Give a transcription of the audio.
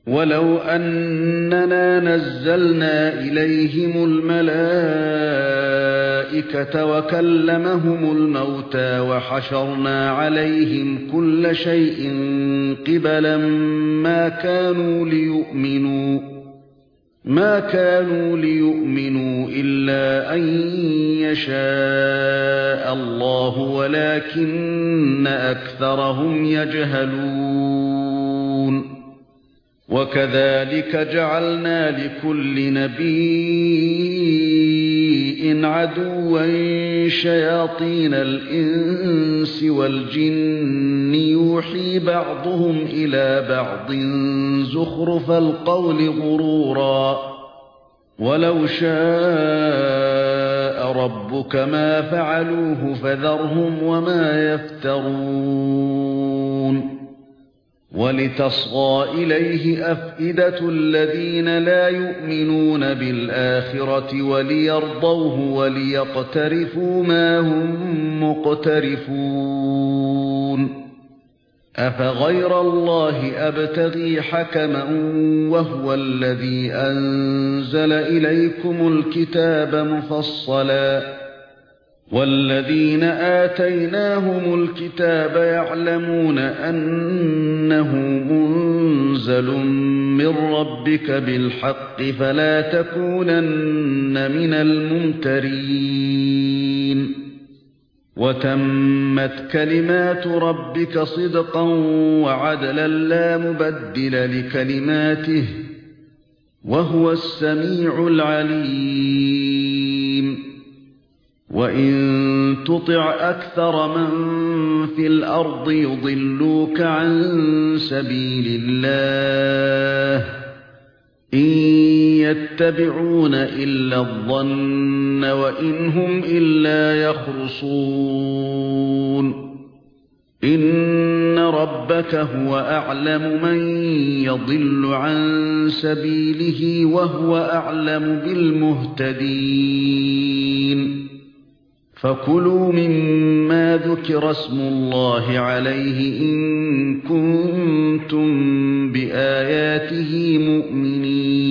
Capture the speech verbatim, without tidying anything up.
وَلَوْ أَنَّنَا نَزَّلْنَا إِلَيْهِمُ الْمَلَائِكَةَ وَكَلَّمَهُمُ الْمَوْتَى وَحَشَرْنَا عَلَيْهِمْ كُلَّ شَيْءٍ قِبَلًا مَا كَانُوا لِيُؤْمِنُوا مَا كَانُوا لِيُؤْمِنُوا إِلَّا أَن يَشَاءَ اللَّهُ وَلَكِنَّ أَكْثَرَهُمْ يَجْهَلُونَ وَكَذَلِكَ جَعَلْنَا لِكُلِّ نَبِيٍّ عَدُوًّا شَيَاطِينَ الْإِنسِ وَالْجِنِّ يُوحِي بَعْضُهُمْ إِلَى بَعْضٍ زُخْرُفَ الْقَوْلِ غُرُورًا وَلَوْ شَاءَ رَبُّكَ مَا فَعَلُوهُ فَذَرْهُمْ وَمَا يَفْتَرُونَ وَلِتَصْغَىٰ إِلَيْهِ أَفْئِدَةُ الَّذِينَ لَا يُؤْمِنُونَ بِالْآخِرَةِ وَلِيَرْضَوْهُ وَلِيَقْتَرِفُوا مَا هُم مُّقْتَرِفُونَ أَفَغَيْرَ اللَّهِ أَبْتَغِي حَكَمًا وَهُوَ الَّذِي أَنزَلَ إِلَيْكُمُ الْكِتَابَ مُفَصَّلًا وَالَّذِينَ آتَيْنَاهُمُ الْكِتَابَ يَعْلَمُونَ أَنَّهُ مُنزَلٌ مِّن رَّبِّكَ بِالْحَقِّ فَلَا تَكُونَنَّ مِنَ الْمُمْتَرِينَ وَتَمَّتْ كَلِمَاتُ رَبِّكَ صِدْقًا وَعَدْلًا لَّا مُبَدِّلَ لِكَلِمَاتِهِ وَهُوَ السَّمِيعُ الْعَلِيمُ وَإِن تُطِعْ أَكْثَرَ مَن فِي الْأَرْضِ يُضِلُّوكَ عَن سَبِيلِ اللَّهِ إِن يَتَّبِعُونَ إِلَّا الظَّنَّ وَإِنْ هُمْ إِلَّا يَخْرُصُونَ إِنَّ رَبَّكَ هُوَ أَعْلَمُ مَن يَضِلُّ عَن سَبِيلِهِ وَهُوَ أَعْلَمُ بِالْمُهْتَدِينَ فَكُلُوا مِمَّا ذُكِرَ اسْمُ اللَّهِ عَلَيْهِ إِن كُنتُم بِآيَاتِهِ مُؤْمِنِينَ